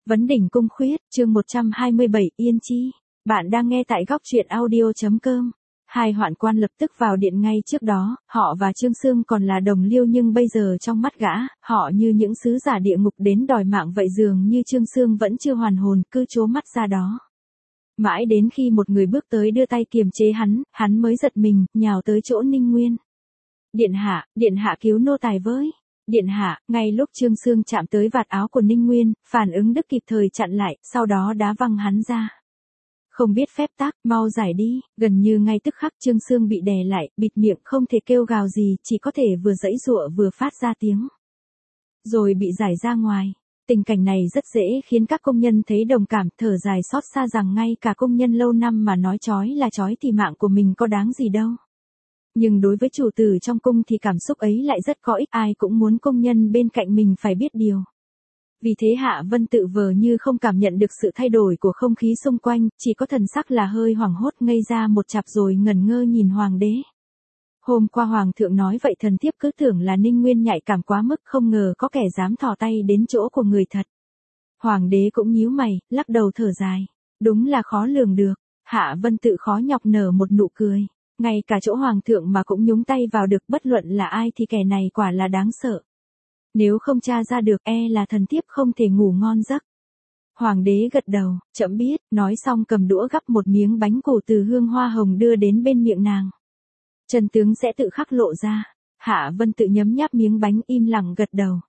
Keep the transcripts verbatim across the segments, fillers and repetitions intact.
Vấn đỉnh cung khuyết, chương một trăm hai mươi bảy, Yên Chi. Bạn đang nghe tại góc truyện audio.com. Hai hoạn quan lập tức vào điện ngay trước đó, họ và Trương Sương còn là đồng liêu nhưng bây giờ trong mắt gã, họ như những sứ giả địa ngục đến đòi mạng vậy, dường như Trương Sương vẫn chưa hoàn hồn, cứ trố mắt ra đó. Mãi đến khi một người bước tới đưa tay kiềm chế hắn, hắn mới giật mình, nhào tới chỗ Ninh Nguyên. Điện hạ, điện hạ cứu nô tài với. Điện hạ, ngay lúc Trương Sương chạm tới vạt áo của Ninh Nguyên, phản ứng Đức kịp thời chặn lại, sau đó đá văng hắn ra. Không biết phép tắc, mau giải đi. Gần như ngay tức khắc Trương Sương bị đè lại, bịt miệng không thể kêu gào gì, chỉ có thể vừa giãy giụa vừa phát ra tiếng. Rồi bị giải ra ngoài. Tình cảnh này rất dễ khiến các công nhân thấy đồng cảm, thở dài xót xa rằng ngay cả công nhân lâu năm mà nói chói là chói thì mạng của mình có đáng gì đâu. Nhưng đối với chủ tử trong cung thì cảm xúc ấy lại rất có ích, ai cũng muốn công nhân bên cạnh mình phải biết điều. Vì thế Hạ Vân Tự vờ như không cảm nhận được sự thay đổi của không khí xung quanh, chỉ có thần sắc là hơi hoảng hốt ngây ra một chặp rồi ngẩn ngơ nhìn hoàng đế. Hôm qua hoàng thượng nói vậy thần thiếp cứ tưởng là Ninh Nguyên nhạy cảm quá mức, không ngờ có kẻ dám thò tay đến chỗ của người thật. Hoàng đế cũng nhíu mày, lắc đầu thở dài. Đúng là khó lường được. Hạ Vân Tự khó nhọc nở một nụ cười. Ngay cả chỗ hoàng thượng mà cũng nhúng tay vào được, bất luận là ai thì kẻ này quả là đáng sợ. Nếu không tra ra được e là thần thiếp không thể ngủ ngon giấc. Hoàng đế gật đầu, chậm biết, nói xong cầm đũa gắp một miếng bánh củ từ hương hoa hồng đưa đến bên miệng nàng. Chân tướng sẽ tự khắc lộ ra. Hạ Vân Tự nhấm nháp miếng bánh im lặng gật đầu.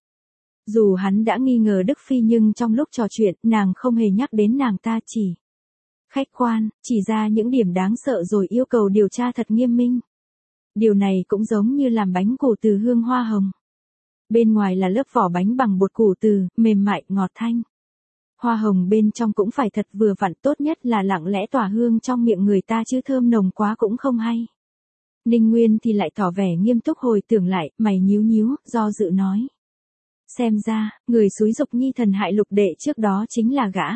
Dù hắn đã nghi ngờ Đức Phi nhưng trong lúc trò chuyện nàng không hề nhắc đến nàng ta, chỉ khách quan, chỉ ra những điểm đáng sợ rồi yêu cầu điều tra thật nghiêm minh. Điều này cũng giống như làm bánh củ từ hương hoa hồng. Bên ngoài là lớp vỏ bánh bằng bột củ từ, mềm mại, ngọt thanh. Hoa hồng bên trong cũng phải thật vừa vặn, tốt nhất là lặng lẽ tỏa hương trong miệng người ta chứ thơm nồng quá cũng không hay. Ninh Nguyên thì lại tỏ vẻ nghiêm túc hồi tưởng lại, mày nhíu nhíu, do dự nói. Xem ra, người xúi giục nhi thần hại lục đệ trước đó chính là gã.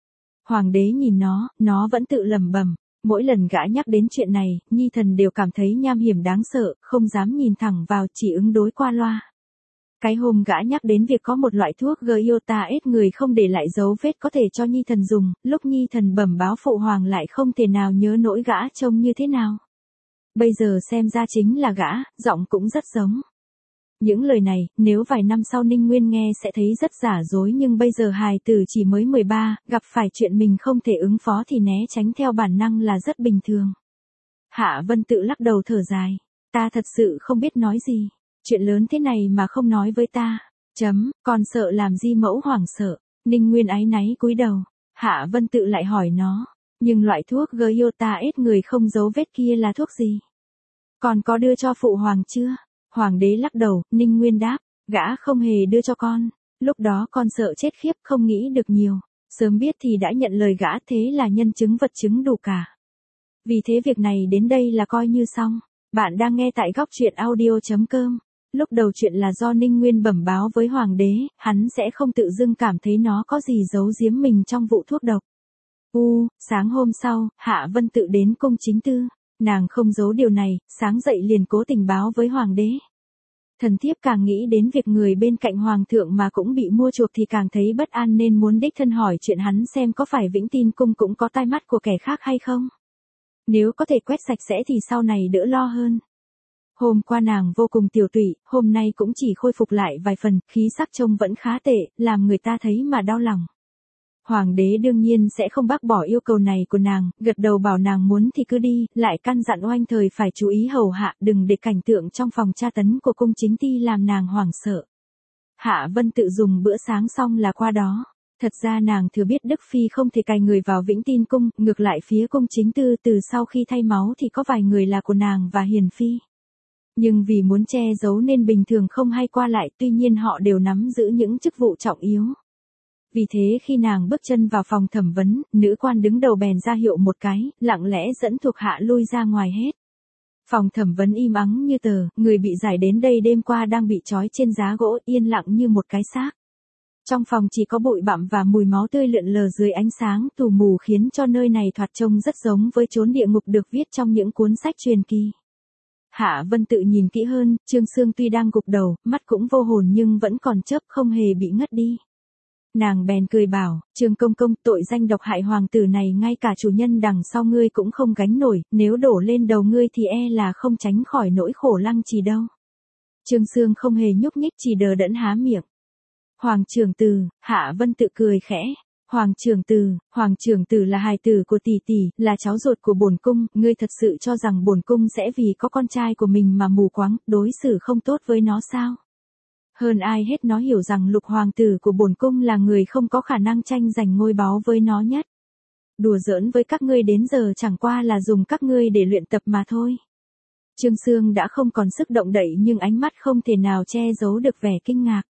Hoàng đế nhìn nó, nó vẫn tự lẩm bẩm. Mỗi lần gã nhắc đến chuyện này, nhi thần đều cảm thấy nham hiểm đáng sợ, không dám nhìn thẳng vào, chỉ ứng đối qua loa. Cái hôm gã nhắc đến việc có một loại thuốc Giota ết người không để lại dấu vết có thể cho nhi thần dùng, lúc nhi thần bẩm báo phụ hoàng lại không thể nào nhớ nỗi gã trông như thế nào. Bây giờ xem ra chính là gã, giọng cũng rất giống. Những lời này, nếu vài năm sau Ninh Nguyên nghe sẽ thấy rất giả dối, nhưng bây giờ hài tử chỉ mới mười ba, gặp phải chuyện mình không thể ứng phó thì né tránh theo bản năng là rất bình thường. Hạ Vân Tự lắc đầu thở dài. Ta thật sự không biết nói gì. Chuyện lớn thế này mà không nói với ta. Chấm, còn sợ làm gì mẫu hoảng sợ. Ninh Nguyên áy náy cúi đầu. Hạ Vân Tự lại hỏi nó. Nhưng loại thuốc Giota ết người không dấu vết kia là thuốc gì? Còn có đưa cho phụ hoàng chưa? Hoàng đế lắc đầu, Ninh Nguyên đáp. Gã không hề đưa cho con. Lúc đó con sợ chết khiếp, không nghĩ được nhiều. Sớm biết thì đã nhận lời gã, thế là nhân chứng vật chứng đủ cả. Vì thế việc này đến đây là coi như xong. Bạn đang nghe tại góc truyện audio.com. Lúc đầu chuyện là do Ninh Nguyên bẩm báo với hoàng đế, hắn sẽ không tự dưng cảm thấy nó có gì giấu giếm mình trong vụ thuốc độc. U, sáng hôm sau, Hạ Vân Tự đến cung chính tư. Nàng không giấu điều này, sáng dậy liền cố tình báo với hoàng đế. Thần thiếp càng nghĩ đến việc người bên cạnh hoàng thượng mà cũng bị mua chuộc thì càng thấy bất an, nên muốn đích thân hỏi chuyện hắn xem có phải Vĩnh Tin cung cũng có tai mắt của kẻ khác hay không. Nếu có thể quét sạch sẽ thì sau này đỡ lo hơn. Hôm qua nàng vô cùng tiểu tụy, hôm nay cũng chỉ khôi phục lại vài phần, khí sắc trông vẫn khá tệ, làm người ta thấy mà đau lòng. Hoàng đế đương nhiên sẽ không bác bỏ yêu cầu này của nàng, gật đầu bảo nàng muốn thì cứ đi, lại căn dặn oanh thời phải chú ý hầu hạ, đừng để cảnh tượng trong phòng tra tấn của cung chính ty làm nàng hoảng sợ. Hạ Vân Tự dùng bữa sáng xong là qua đó. Thật ra nàng thừa biết Đức Phi không thể cài người vào Vĩnh Tin cung, ngược lại phía cung chính tư từ sau khi thay máu thì có vài người là của nàng và Hiền Phi. Nhưng vì muốn che giấu nên bình thường không hay qua lại, tuy nhiên họ đều nắm giữ những chức vụ trọng yếu. Vì thế khi nàng bước chân vào phòng thẩm vấn, nữ quan đứng đầu bèn ra hiệu một cái, lặng lẽ dẫn thuộc hạ lui ra ngoài hết. Phòng thẩm vấn im ắng như tờ, người bị giải đến đây đêm qua đang bị trói trên giá gỗ, yên lặng như một cái xác. Trong phòng chỉ có bụi bặm và mùi máu tươi lượn lờ dưới ánh sáng tù mù khiến cho nơi này thoạt trông rất giống với chốn địa ngục được viết trong những cuốn sách truyền kỳ. Hạ Vân Tự nhìn kỹ hơn, Trương Sương tuy đang gục đầu, mắt cũng vô hồn nhưng vẫn còn chớp, không hề bị ngất đi. Nàng bèn cười bảo, Trương công công, tội danh độc hại hoàng tử này ngay cả chủ nhân đằng sau ngươi cũng không gánh nổi, nếu đổ lên đầu ngươi thì e là không tránh khỏi nỗi khổ Lăng Trì đâu. Trương Sương không hề nhúc nhích, chỉ đờ đẫn há miệng. Hoàng trưởng tử, Hạ Vân Tự cười khẽ. Hoàng trưởng tử, Hoàng trưởng tử là hài tử của tỷ tỷ, là cháu ruột của bổn cung, ngươi thật sự cho rằng bổn cung sẽ vì có con trai của mình mà mù quáng, đối xử không tốt với nó sao? Hơn ai hết nó hiểu rằng lục hoàng tử của bổn cung là người không có khả năng tranh giành ngôi báu với nó nhất. Đùa giỡn với các ngươi đến giờ chẳng qua là dùng các ngươi để luyện tập mà thôi. Trương Sương đã không còn sức động đậy nhưng ánh mắt không thể nào che giấu được vẻ kinh ngạc.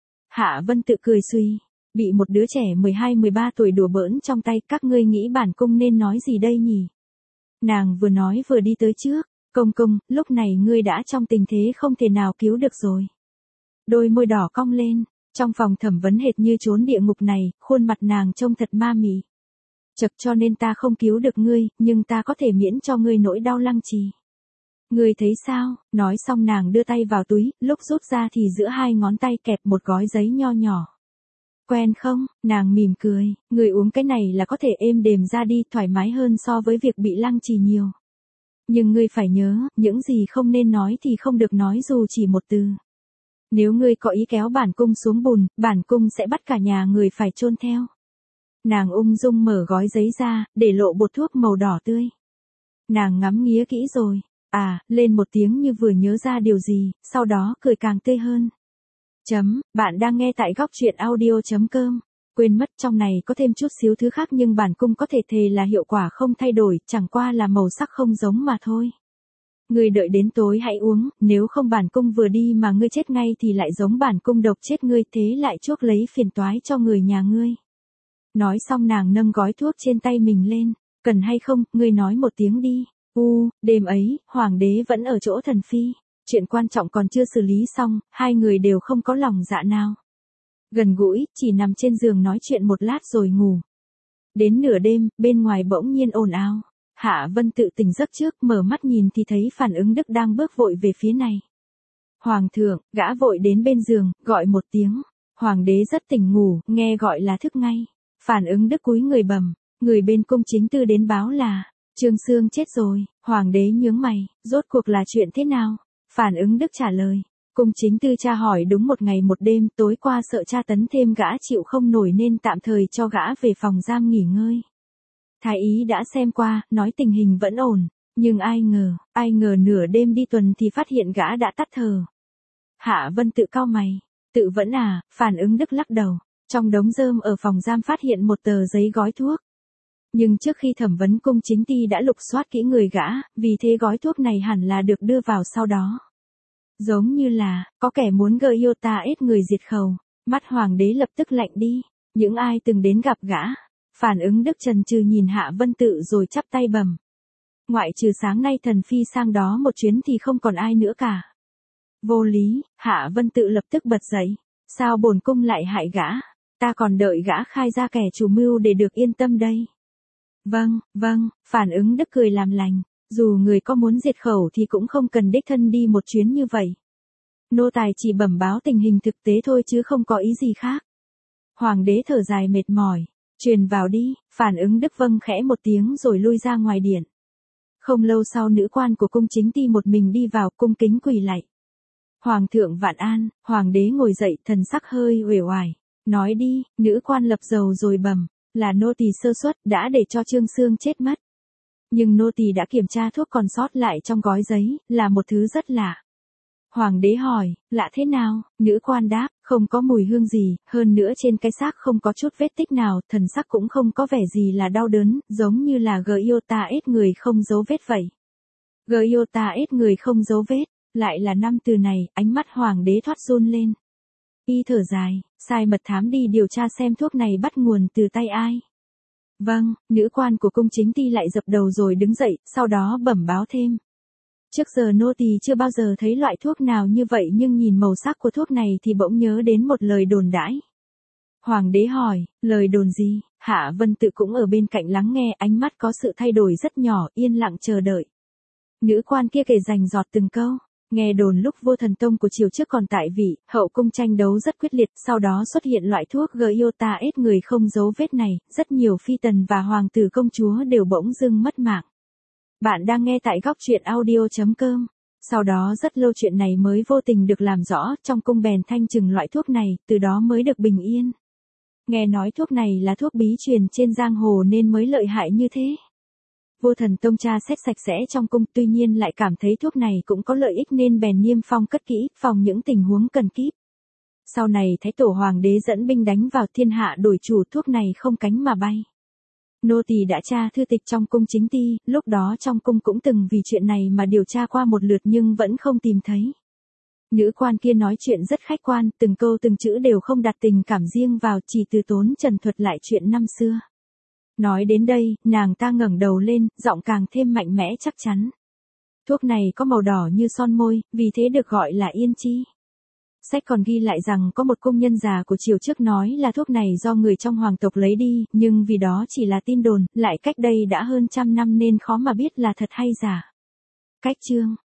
Hạ Vân Tự cười suy, bị một đứa trẻ mười hai mười ba tuổi đùa bỡn trong tay, các ngươi nghĩ bản cung nên nói gì đây nhỉ? Nàng vừa nói vừa đi tới trước, công công, lúc này ngươi đã trong tình thế không thể nào cứu được rồi. Đôi môi đỏ cong lên, trong phòng thẩm vấn hệt như chốn địa ngục này, khuôn mặt nàng trông thật ma mị. Chật, cho nên ta không cứu được ngươi, nhưng ta có thể miễn cho ngươi nỗi đau Lăng Trì. Ngươi thấy sao? Nói xong nàng đưa tay vào túi, lúc rút ra thì giữa hai ngón tay kẹp một gói giấy nho nhỏ. Quen không? Nàng mỉm cười, ngươi uống cái này là có thể êm đềm ra đi, thoải mái hơn so với việc bị Lăng Trì nhiều. Nhưng ngươi phải nhớ, những gì không nên nói thì không được nói dù chỉ một từ. Nếu ngươi có ý kéo bản cung xuống bùn, bản cung sẽ bắt cả nhà người phải chôn theo. Nàng ung dung mở gói giấy ra, để lộ bột thuốc màu đỏ tươi. Nàng ngắm nghía kỹ rồi, à, lên một tiếng như vừa nhớ ra điều gì, sau đó cười càng tươi hơn. Chấm, bạn đang nghe tại góc truyện audio chấm com. Quên mất trong này có thêm chút xíu thứ khác nhưng bản cung có thể thề là hiệu quả không thay đổi, chẳng qua là màu sắc không giống mà thôi. Ngươi đợi đến tối hãy uống, nếu không bản cung vừa đi mà ngươi chết ngay thì lại giống bản cung độc chết ngươi, thế lại chuốc lấy phiền toái cho người nhà ngươi. Nói xong nàng nâng gói thuốc trên tay mình lên, cần hay không, ngươi nói một tiếng đi. U, đêm ấy, hoàng đế vẫn ở chỗ thần phi, chuyện quan trọng còn chưa xử lý xong, hai người đều không có lòng dạ nào. Gần gũi, chỉ nằm trên giường nói chuyện một lát rồi ngủ. Đến nửa đêm, bên ngoài bỗng nhiên ồn ào. Hạ Vân Tự tỉnh giấc trước, mở mắt nhìn thì thấy Phản Ứng Đức đang bước vội về phía này. Hoàng thượng, gã vội đến bên giường, gọi một tiếng. Hoàng đế rất tỉnh ngủ, nghe gọi là thức ngay. Phản Ứng Đức cúi người bẩm, người bên cung chính tư đến báo là Trương Sương chết rồi. Hoàng đế nhướng mày, rốt cuộc là chuyện thế nào? Phản Ứng Đức trả lời, cung chính tư tra hỏi đúng một ngày một đêm, tối qua sợ tra tấn thêm gã chịu không nổi nên tạm thời cho gã về phòng giam nghỉ ngơi. Thái ý đã xem qua, nói tình hình vẫn ổn, nhưng ai ngờ, ai ngờ nửa đêm đi tuần thì phát hiện gã đã tắt thở. Hạ Vân Tự cau mày, tự vẫn à? Phản Ứng Đức lắc đầu, trong đống rơm ở phòng giam phát hiện một tờ giấy gói thuốc. Nhưng trước khi thẩm vấn cung chính ty đã lục soát kỹ người gã, vì thế gói thuốc này hẳn là được đưa vào sau đó. Giống như là, có kẻ muốn gợi yêu ta ết người diệt khẩu. Mắt hoàng đế lập tức lạnh đi, những ai từng đến gặp gã. Phản Ứng Đức chần chừ nhìn Hạ Vân Tự rồi chắp tay bẩm. Ngoại trừ sáng nay thần phi sang đó một chuyến thì không còn ai nữa cả. Vô lý, Hạ Vân Tự lập tức bật dậy. Sao bổn cung lại hại gã? Ta còn đợi gã khai ra kẻ chủ mưu để được yên tâm đây. Vâng, vâng, Phản Ứng Đức cười làm lành. Dù người có muốn diệt khẩu thì cũng không cần đích thân đi một chuyến như vậy. Nô tài chỉ bẩm báo tình hình thực tế thôi chứ không có ý gì khác. Hoàng đế thở dài mệt mỏi. Truyền vào đi. Phản Ứng Đức vâng khẽ một tiếng rồi lui ra ngoài điện. Không lâu sau nữ quan của cung chính ty một mình đi vào, cung kính quỳ lạy. Hoàng thượng vạn an. Hoàng đế ngồi dậy, thần sắc hơi uể oải. Nói đi. Nữ quan lập dầu rồi bẩm, là nô tỳ sơ suất đã để cho Trương Sương chết mất. Nhưng nô tỳ đã kiểm tra thuốc còn sót lại trong gói giấy, là một thứ rất lạ. Hoàng đế hỏi, lạ thế nào? Nữ quan đáp, không có mùi hương gì, hơn nữa trên cái xác không có chút vết tích nào, thần sắc cũng không có vẻ gì là đau đớn, giống như là Giota ết người không dấu vết vậy. Giota ết người không dấu vết, lại là năm từ này, ánh mắt hoàng đế thoát run lên. Y thở dài, sai mật thám đi điều tra xem thuốc này bắt nguồn từ tay ai. Vâng, nữ quan của cung chính ty lại dập đầu rồi đứng dậy, sau đó bẩm báo thêm. Trước giờ nô tỳ chưa bao giờ thấy loại thuốc nào như vậy nhưng nhìn màu sắc của thuốc này thì bỗng nhớ đến một lời đồn đãi. Hoàng đế hỏi, lời đồn gì? Hạ Vân Tự cũng ở bên cạnh lắng nghe, ánh mắt có sự thay đổi rất nhỏ, yên lặng chờ đợi. Nữ quan kia kể rành rọt từng câu. Nghe đồn lúc Vua Thần Tông của triều trước còn tại vị, hậu cung tranh đấu rất quyết liệt, sau đó xuất hiện loại thuốc Giota ết người không dấu vết này, rất nhiều phi tần và hoàng tử công chúa đều bỗng dưng mất mạng. Bạn đang nghe tại góc truyện audio chấm com. Sau đó rất lâu chuyện này mới vô tình được làm rõ, trong cung bèn thanh trừng loại thuốc này, từ đó mới được bình yên. Nghe nói thuốc này là thuốc bí truyền trên giang hồ nên mới lợi hại như thế. Vua Thần Tông tra xét sạch sẽ trong cung, tuy nhiên lại cảm thấy thuốc này cũng có lợi ích nên bèn niêm phong cất kỹ, phòng những tình huống cần kíp. Sau này Thái Tổ Hoàng đế dẫn binh đánh vào, thiên hạ đổi chủ, thuốc này không cánh mà bay. Nô tỳ đã tra thư tịch trong cung chính ti, lúc đó trong cung cũng từng vì chuyện này mà điều tra qua một lượt nhưng vẫn không tìm thấy. Nữ quan kia nói chuyện rất khách quan, từng câu từng chữ đều không đặt tình cảm riêng vào, chỉ từ tốn trần thuật lại chuyện năm xưa. Nói đến đây, nàng ta ngẩng đầu lên, giọng càng thêm mạnh mẽ chắc chắn. Thuốc này có màu đỏ như son môi, vì thế được gọi là yên chi. Sách còn ghi lại rằng có một cung nhân già của triều trước nói là thuốc này do người trong hoàng tộc lấy đi, nhưng vì đó chỉ là tin đồn, lại cách đây đã hơn trăm năm nên khó mà biết là thật hay giả. Cách chương